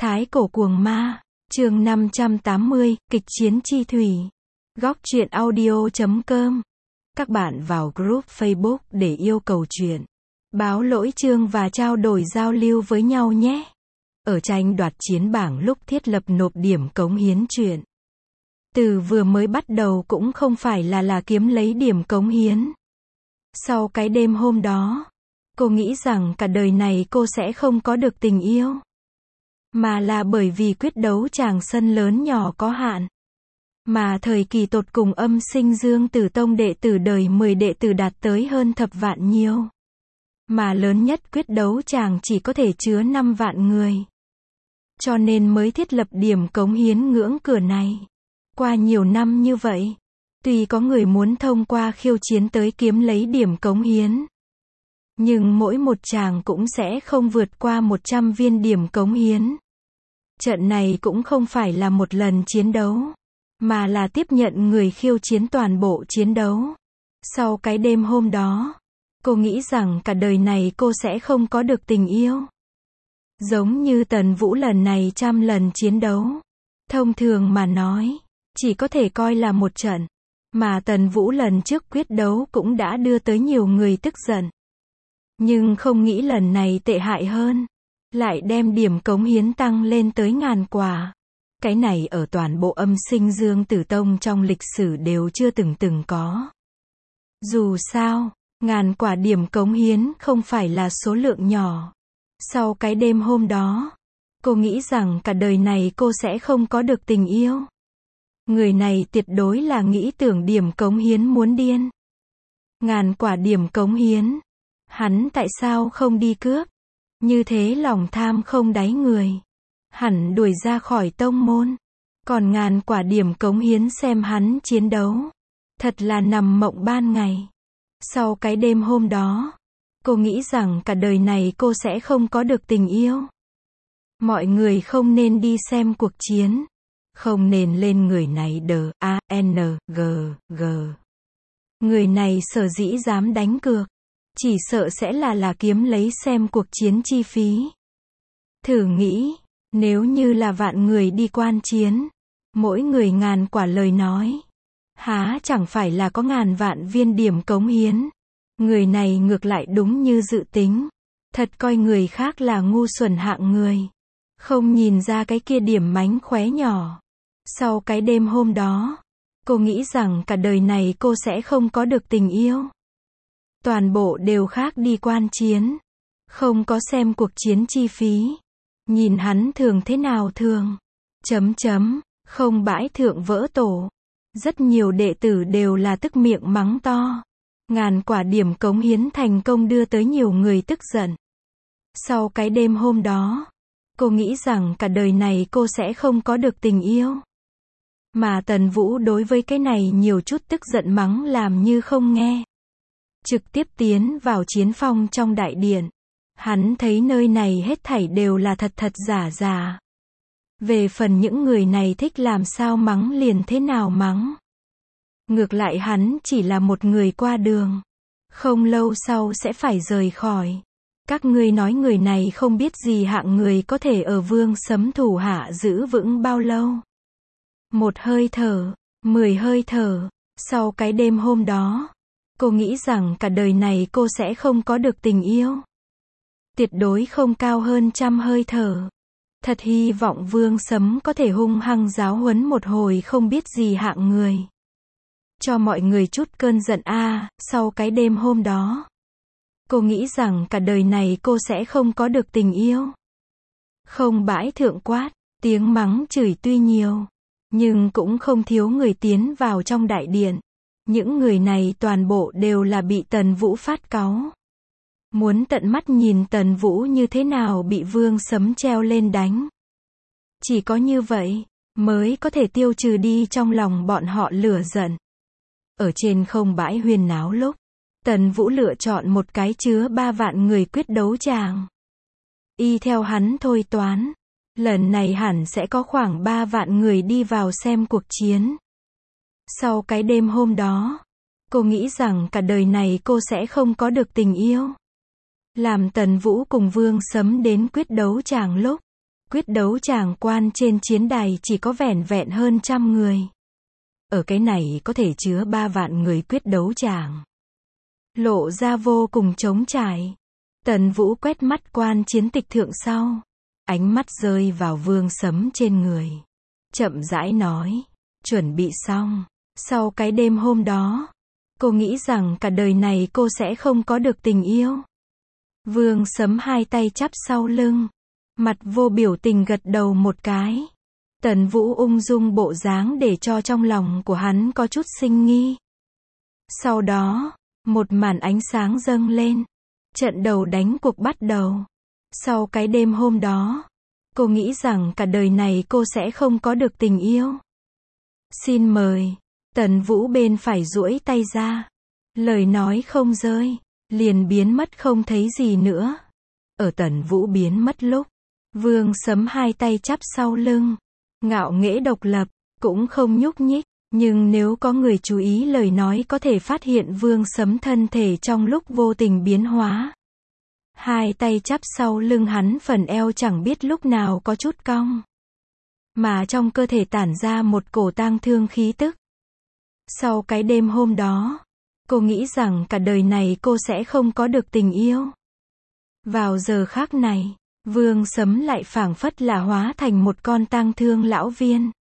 Thái cổ cuồng ma, chương 580, kịch chiến chi thủy. Góc truyện audio.com. Các bạn vào group Facebook để yêu cầu truyện, báo lỗi chương và trao đổi giao lưu với nhau nhé. Ở tranh đoạt chiến bảng lúc thiết lập nộp điểm cống hiến truyện. Từ vừa mới bắt đầu cũng không phải là kiếm lấy điểm cống hiến. Sau cái đêm hôm đó, cô nghĩ rằng cả đời này cô sẽ không có được tình yêu. Mà là bởi vì quyết đấu tràng sân lớn nhỏ có hạn. Mà thời kỳ tột cùng âm sinh Dương Tử Tông đệ tử đời 10 đệ tử đạt tới hơn thập vạn nhiều. Mà lớn nhất quyết đấu tràng chỉ có thể chứa 5 vạn người. Cho nên mới thiết lập điểm cống hiến ngưỡng cửa này. Qua nhiều năm như vậy, tuy có người muốn thông qua khiêu chiến tới kiếm lấy điểm cống hiến, nhưng mỗi một tràng cũng sẽ không vượt qua 100 viên điểm cống hiến. Trận này cũng không phải là một lần chiến đấu, mà là tiếp nhận người khiêu chiến toàn bộ chiến đấu. Sau cái đêm hôm đó, cô nghĩ rằng cả đời này cô sẽ không có được tình yêu. Giống như Tần Vũ lần này 100 lần chiến đấu. Thông thường mà nói, chỉ có thể coi là một trận. Mà Tần Vũ lần trước quyết đấu cũng đã đưa tới nhiều người tức giận. Nhưng không nghĩ lần này tệ hại hơn. Lại đem điểm cống hiến tăng lên tới 1000 quả. Cái này ở toàn bộ âm sinh Dương Tử Tông trong lịch sử đều chưa từng có. Dù sao, 1000 quả điểm cống hiến không phải là số lượng nhỏ. Sau cái đêm hôm đó, cô nghĩ rằng cả đời này cô sẽ không có được tình yêu. Người này tuyệt đối là nghĩ tưởng điểm cống hiến muốn điên. 1000 quả điểm cống hiến. Hắn tại sao không đi cướp? Như thế lòng tham không đáy người. Hẳn đuổi ra khỏi tông môn. Còn 1000 quả điểm cống hiến xem hắn chiến đấu. Thật là nằm mộng ban ngày. Sau cái đêm hôm đó, cô nghĩ rằng cả đời này cô sẽ không có được tình yêu. Mọi người không nên đi xem cuộc chiến. Không nên lên người này D-A-N-G-G. Người này sở dĩ dám đánh cược. Chỉ sợ sẽ là kiếm lấy xem cuộc chiến chi phí. Thử nghĩ, nếu như là vạn người đi quan chiến, mỗi người 1000 quả lời nói, há chẳng phải là có 1000 vạn viên điểm cống hiến. Người này ngược lại đúng như dự tính. Thật coi người khác là ngu xuẩn hạng người. Không nhìn ra cái kia điểm mánh khóe nhỏ. Sau cái đêm hôm đó, cô nghĩ rằng cả đời này cô sẽ không có được tình yêu. Toàn bộ đều khác đi quan chiến. Không có xem cuộc chiến chi phí. Nhìn hắn thường thế nào thường. Không bãi thượng vỡ tổ. Rất nhiều đệ tử đều là tức miệng mắng to. 1000 quả điểm cống hiến thành công đưa tới nhiều người tức giận. Sau cái đêm hôm đó, cô nghĩ rằng cả đời này cô sẽ không có được tình yêu. Mà Tần Vũ đối với cái này nhiều chút tức giận mắng làm như không nghe. Trực tiếp tiến vào chiến phong trong đại điện. Hắn thấy nơi này hết thảy đều là thật giả. Về phần những người này thích làm sao mắng liền thế nào mắng. Ngược lại hắn chỉ là một người qua đường. Không lâu sau sẽ phải rời khỏi. Các ngươi nói người này không biết gì hạng người có thể ở Vương Sấm thủ hạ giữ vững bao lâu. 1 hơi thở, 10 hơi thở. Sau cái đêm hôm đó, cô nghĩ rằng cả đời này cô sẽ không có được tình yêu. Tuyệt đối không cao hơn 100 hơi thở. Thật hy vọng Vương Sấm có thể hung hăng giáo huấn một hồi không biết gì hạng người. Cho mọi người chút cơn giận sau cái đêm hôm đó. Cô nghĩ rằng cả đời này cô sẽ không có được tình yêu. Không bãi thượng quát, tiếng mắng chửi tuy nhiều, nhưng cũng không thiếu người tiến vào trong đại điện. Những người này toàn bộ đều là bị Tần Vũ phát cáu. Muốn tận mắt nhìn Tần Vũ như thế nào bị Vương Sấm treo lên đánh. Chỉ có như vậy, mới có thể tiêu trừ đi trong lòng bọn họ lửa giận. Ở trên không bãi huyên náo lúc, Tần Vũ lựa chọn một cái chứa 3 vạn người quyết đấu tràng. Y theo hắn thôi toán, lần này hẳn sẽ có khoảng 3 vạn người đi vào xem cuộc chiến. Sau cái đêm hôm đó, cô nghĩ rằng cả đời này cô sẽ không có được tình yêu. Làm Tần Vũ cùng Vương Sấm đến quyết đấu tràng lúc, Quyết đấu tràng quan trên chiến đài chỉ có vẻn vẹn hơn 100 người. Ở cái này có thể chứa 3 vạn người quyết đấu tràng. Lộ ra vô cùng trống trải. Tần Vũ quét mắt quan chiến tịch thượng sau. Ánh mắt rơi vào Vương Sấm trên người. Chậm rãi nói. Chuẩn bị xong. Sau cái đêm hôm đó, cô nghĩ rằng cả đời này cô sẽ không có được tình yêu. Vương Sấm hai tay chắp sau lưng. Mặt vô biểu tình gật đầu một cái. Tần Vũ ung dung bộ dáng để cho trong lòng của hắn có chút sinh nghi. Sau đó, một màn ánh sáng dâng lên. Trận đầu đánh cuộc bắt đầu. Sau cái đêm hôm đó, cô nghĩ rằng cả đời này cô sẽ không có được tình yêu. Xin mời. Tần Vũ bên phải duỗi tay ra. Lời nói không rơi, liền biến mất không thấy gì nữa. Ở Tần Vũ biến mất lúc, Vương Sấm hai tay chắp sau lưng, ngạo nghễ độc lập, cũng không nhúc nhích. Nhưng nếu có người chú ý lời nói có thể phát hiện Vương Sấm thân thể trong lúc vô tình biến hóa. Hai tay chắp sau lưng hắn phần eo chẳng biết lúc nào có chút cong. Mà trong cơ thể tản ra một cổ tang thương khí tức. Sau cái đêm hôm đó, cô nghĩ rằng cả đời này cô sẽ không có được tình yêu. Vào giờ khác này, Vương Sấm lại phảng phất là hóa thành một con tang thương lão viên.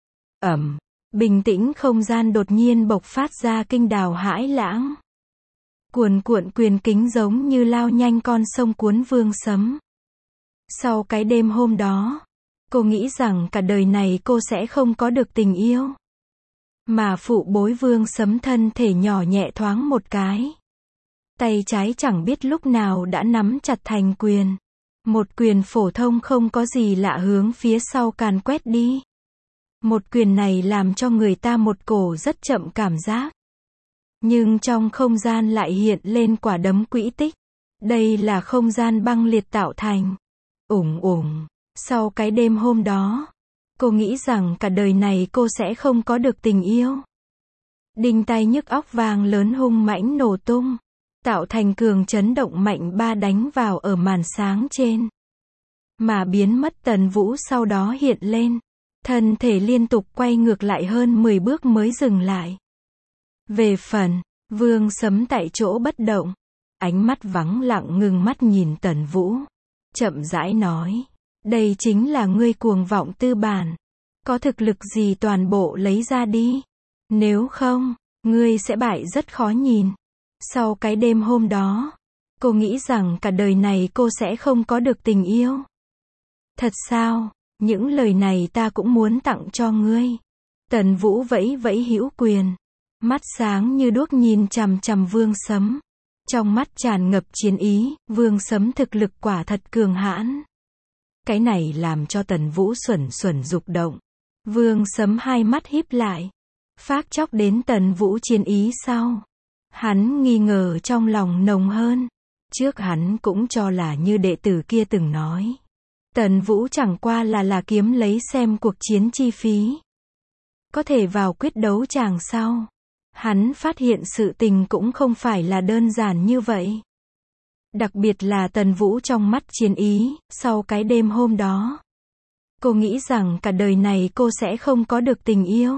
Bình tĩnh không gian đột nhiên bộc phát ra kinh đào hãi lãng. Cuồn cuộn quyền kính giống như lao nhanh con sông cuốn Vương Sấm. Sau cái đêm hôm đó, cô nghĩ rằng cả đời này cô sẽ không có được tình yêu. Mà phụ bối Vương Sấm thân thể nhỏ nhẹ thoáng một cái. Tay trái chẳng biết lúc nào đã nắm chặt thành quyền. Một quyền phổ thông không có gì lạ hướng phía sau càn quét đi. Một quyền này làm cho người ta một cổ rất chậm cảm giác. Nhưng trong không gian lại hiện lên quả đấm quỹ tích. Đây là không gian băng liệt tạo thành. Sau cái đêm hôm đó, cô nghĩ rằng cả đời này cô sẽ không có được tình yêu. Đinh tai nhức óc vang lớn hung mãnh nổ tung, tạo thành cường chấn động mạnh ba đánh vào ở màn sáng trên. Mà biến mất Tần Vũ sau đó hiện lên. Thân thể liên tục quay ngược lại hơn 10 bước mới dừng lại. Về phần, Vương Sấm tại chỗ bất động. Ánh mắt vắng lặng ngưng mắt nhìn Tần Vũ. Chậm rãi nói. Đây chính là ngươi cuồng vọng tư bản. Có thực lực gì toàn bộ lấy ra đi. Nếu không, ngươi sẽ bại rất khó nhìn. Sau cái đêm hôm đó, cô nghĩ rằng cả đời này cô sẽ không có được tình yêu. Thật sao? Những lời này ta cũng muốn tặng cho ngươi. Tần Vũ vẫy vẫy hữu quyền. Mắt sáng như đuốc nhìn chằm chằm Vương Sấm. Trong mắt tràn ngập chiến ý, Vương Sấm thực lực quả thật cường hãn. Cái này làm cho Tần Vũ xuẩn xuẩn dục động. Vương Sấm hai mắt híp lại. Phác chóc đến Tần Vũ chiến ý sau. Hắn nghi ngờ trong lòng nồng hơn. Trước hắn cũng cho là như đệ tử kia từng nói. Tần Vũ chẳng qua là kiếm lấy xem cuộc chiến chi phí. Có thể vào quyết đấu tràng sau. Hắn phát hiện sự tình cũng không phải là đơn giản như vậy. Đặc biệt là Tần Vũ trong mắt chiến ý, sau cái đêm hôm đó. Cô nghĩ rằng cả đời này cô sẽ không có được tình yêu.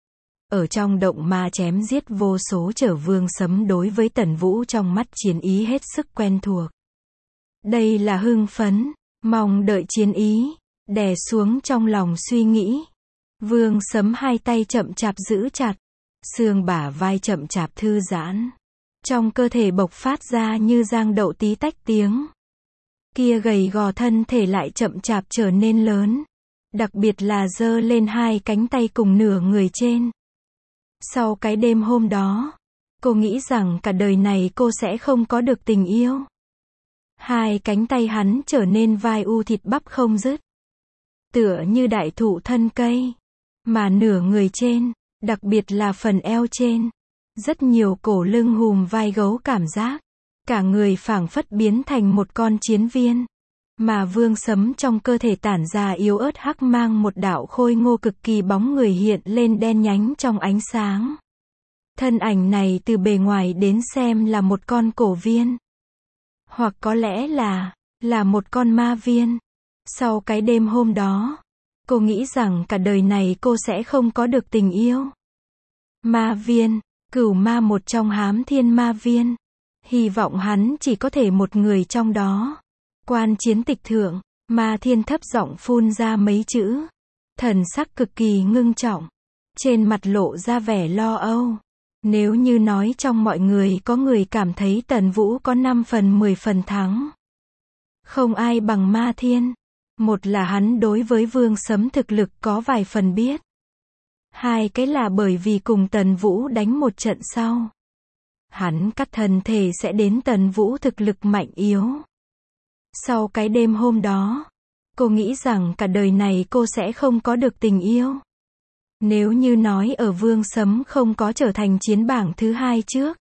Ở trong động ma chém giết vô số trở Vương Sấm đối với Tần Vũ trong mắt chiến ý hết sức quen thuộc. Đây là hưng phấn, mong đợi chiến ý, đè xuống trong lòng suy nghĩ. Vương Sấm hai tay chậm chạp giữ chặt, xương bả vai chậm chạp thư giãn. Trong cơ thể bộc phát ra như giang đậu tí tách tiếng. Kia gầy gò thân thể lại chậm chạp trở nên lớn. Đặc biệt là giơ lên hai cánh tay cùng nửa người trên. Sau cái đêm hôm đó, cô nghĩ rằng cả đời này cô sẽ không có được tình yêu. Hai cánh tay hắn trở nên vai u thịt bắp không dứt. Tựa như đại thụ thân cây. Mà nửa người trên, đặc biệt là phần eo trên. Rất nhiều cổ lưng hùm vai gấu cảm giác. Cả người phảng phất biến thành một con chiến viên. Mà Vương Sấm trong cơ thể tản ra yếu ớt hắc mang một đạo khôi ngô cực kỳ bóng người hiện lên đen nhánh trong ánh sáng. Thân ảnh này từ bề ngoài đến xem là một con cổ viên. Hoặc có lẽ là một con ma viên. Sau cái đêm hôm đó, cô nghĩ rằng cả đời này cô sẽ không có được tình yêu. Ma viên, cửu ma một trong hám thiên ma viên. Hy vọng hắn chỉ có thể một người trong đó. Quan chiến tịch thượng, Ma Thiên thấp giọng phun ra mấy chữ. Thần sắc cực kỳ ngưng trọng. Trên mặt lộ ra vẻ lo âu. Nếu như nói trong mọi người có người cảm thấy Tần Vũ có 5 phần 10 phần thắng. Không ai bằng Ma Thiên. Một là hắn đối với Vương Sấm thực lực có vài phần biết. Hai cái là bởi vì cùng Tần Vũ đánh một trận sau. Hắn cắt thân thể sẽ đến Tần Vũ thực lực mạnh yếu. Sau cái đêm hôm đó, cô nghĩ rằng cả đời này cô sẽ không có được tình yêu. Nếu như nói ở Vương Sấm không có trở thành chiến bảng thứ 2 trước,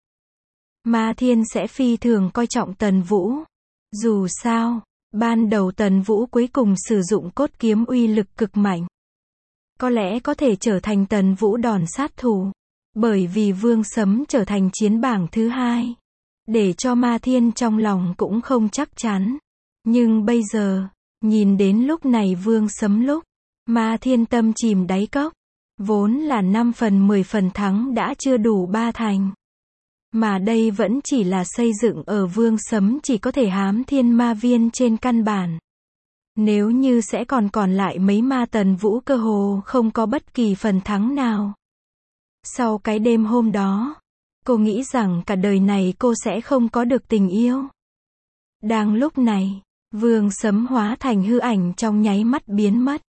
Ma Thiên sẽ phi thường coi trọng Tần Vũ. Dù sao, ban đầu Tần Vũ cuối cùng sử dụng cốt kiếm uy lực cực mạnh. Có lẽ có thể trở thành Tần Vũ đòn sát thủ. Bởi vì Vương Sấm trở thành chiến bảng thứ 2. Để cho Ma Thiên trong lòng cũng không chắc chắn. Nhưng bây giờ, nhìn đến lúc này Vương Sấm lúc, Ma Thiên tâm chìm đáy cốc. Vốn là 5 phần 10 phần thắng đã chưa đủ 3 thành. Mà đây vẫn chỉ là xây dựng ở Vương Sấm chỉ có thể hám thiên ma viên trên căn bản. Nếu như sẽ còn lại mấy ma Tần Vũ cơ hồ không có bất kỳ phần thắng nào. Sau cái đêm hôm đó, cô nghĩ rằng cả đời này cô sẽ không có được tình yêu. Đang lúc này, Vương Sấm hóa thành hư ảnh trong nháy mắt biến mất.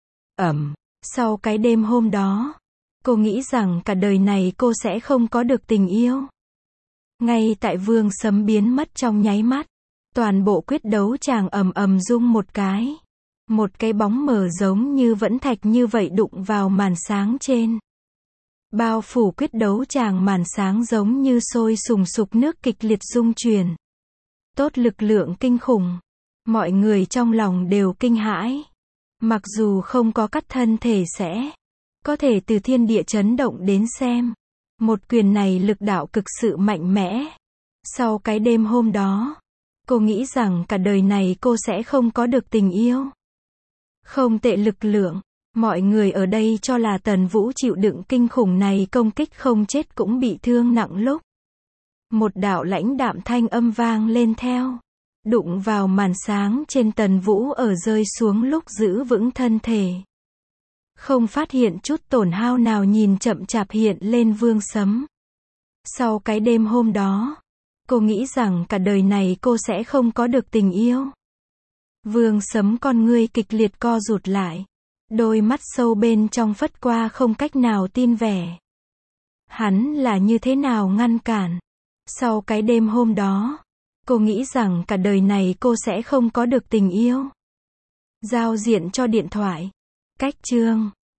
Sau cái đêm hôm đó, cô nghĩ rằng cả đời này cô sẽ không có được tình yêu. Ngay tại Vương Sấm biến mất trong nháy mắt, toàn bộ quyết đấu tràng ầm rung một cái. Một cái bóng mờ giống như vẫn thạch như vậy đụng vào màn sáng trên. Bao phủ quyết đấu tràng màn sáng giống như sôi sùng sục nước kịch liệt rung chuyển. Tốt lực lượng kinh khủng. Mọi người trong lòng đều kinh hãi. Mặc dù không có cắt thân thể sẽ có thể từ thiên địa chấn động đến xem. Một quyền này lực đạo cực sự mạnh mẽ. Sau cái đêm hôm đó, cô nghĩ rằng cả đời này cô sẽ không có được tình yêu. Không tệ lực lượng. Mọi người ở đây cho là Tần Vũ chịu đựng kinh khủng này công kích không chết cũng bị thương nặng lúc. Một đạo lãnh đạm thanh âm vang lên theo. Đụng vào màn sáng trên Tần Vũ ở rơi xuống lúc giữ vững thân thể. Không phát hiện chút tổn hao nào nhìn chậm chạp hiện lên Vương Sấm. Sau cái đêm hôm đó, cô nghĩ rằng cả đời này cô sẽ không có được tình yêu. Vương Sấm con ngươi kịch liệt co rụt lại. Đôi mắt sâu bên trong phất qua không cách nào tin vẻ. Hắn là như thế nào ngăn cản. Sau cái đêm hôm đó, cô nghĩ rằng cả đời này cô sẽ không có được tình yêu. Giao diện cho điện thoại. Cách chương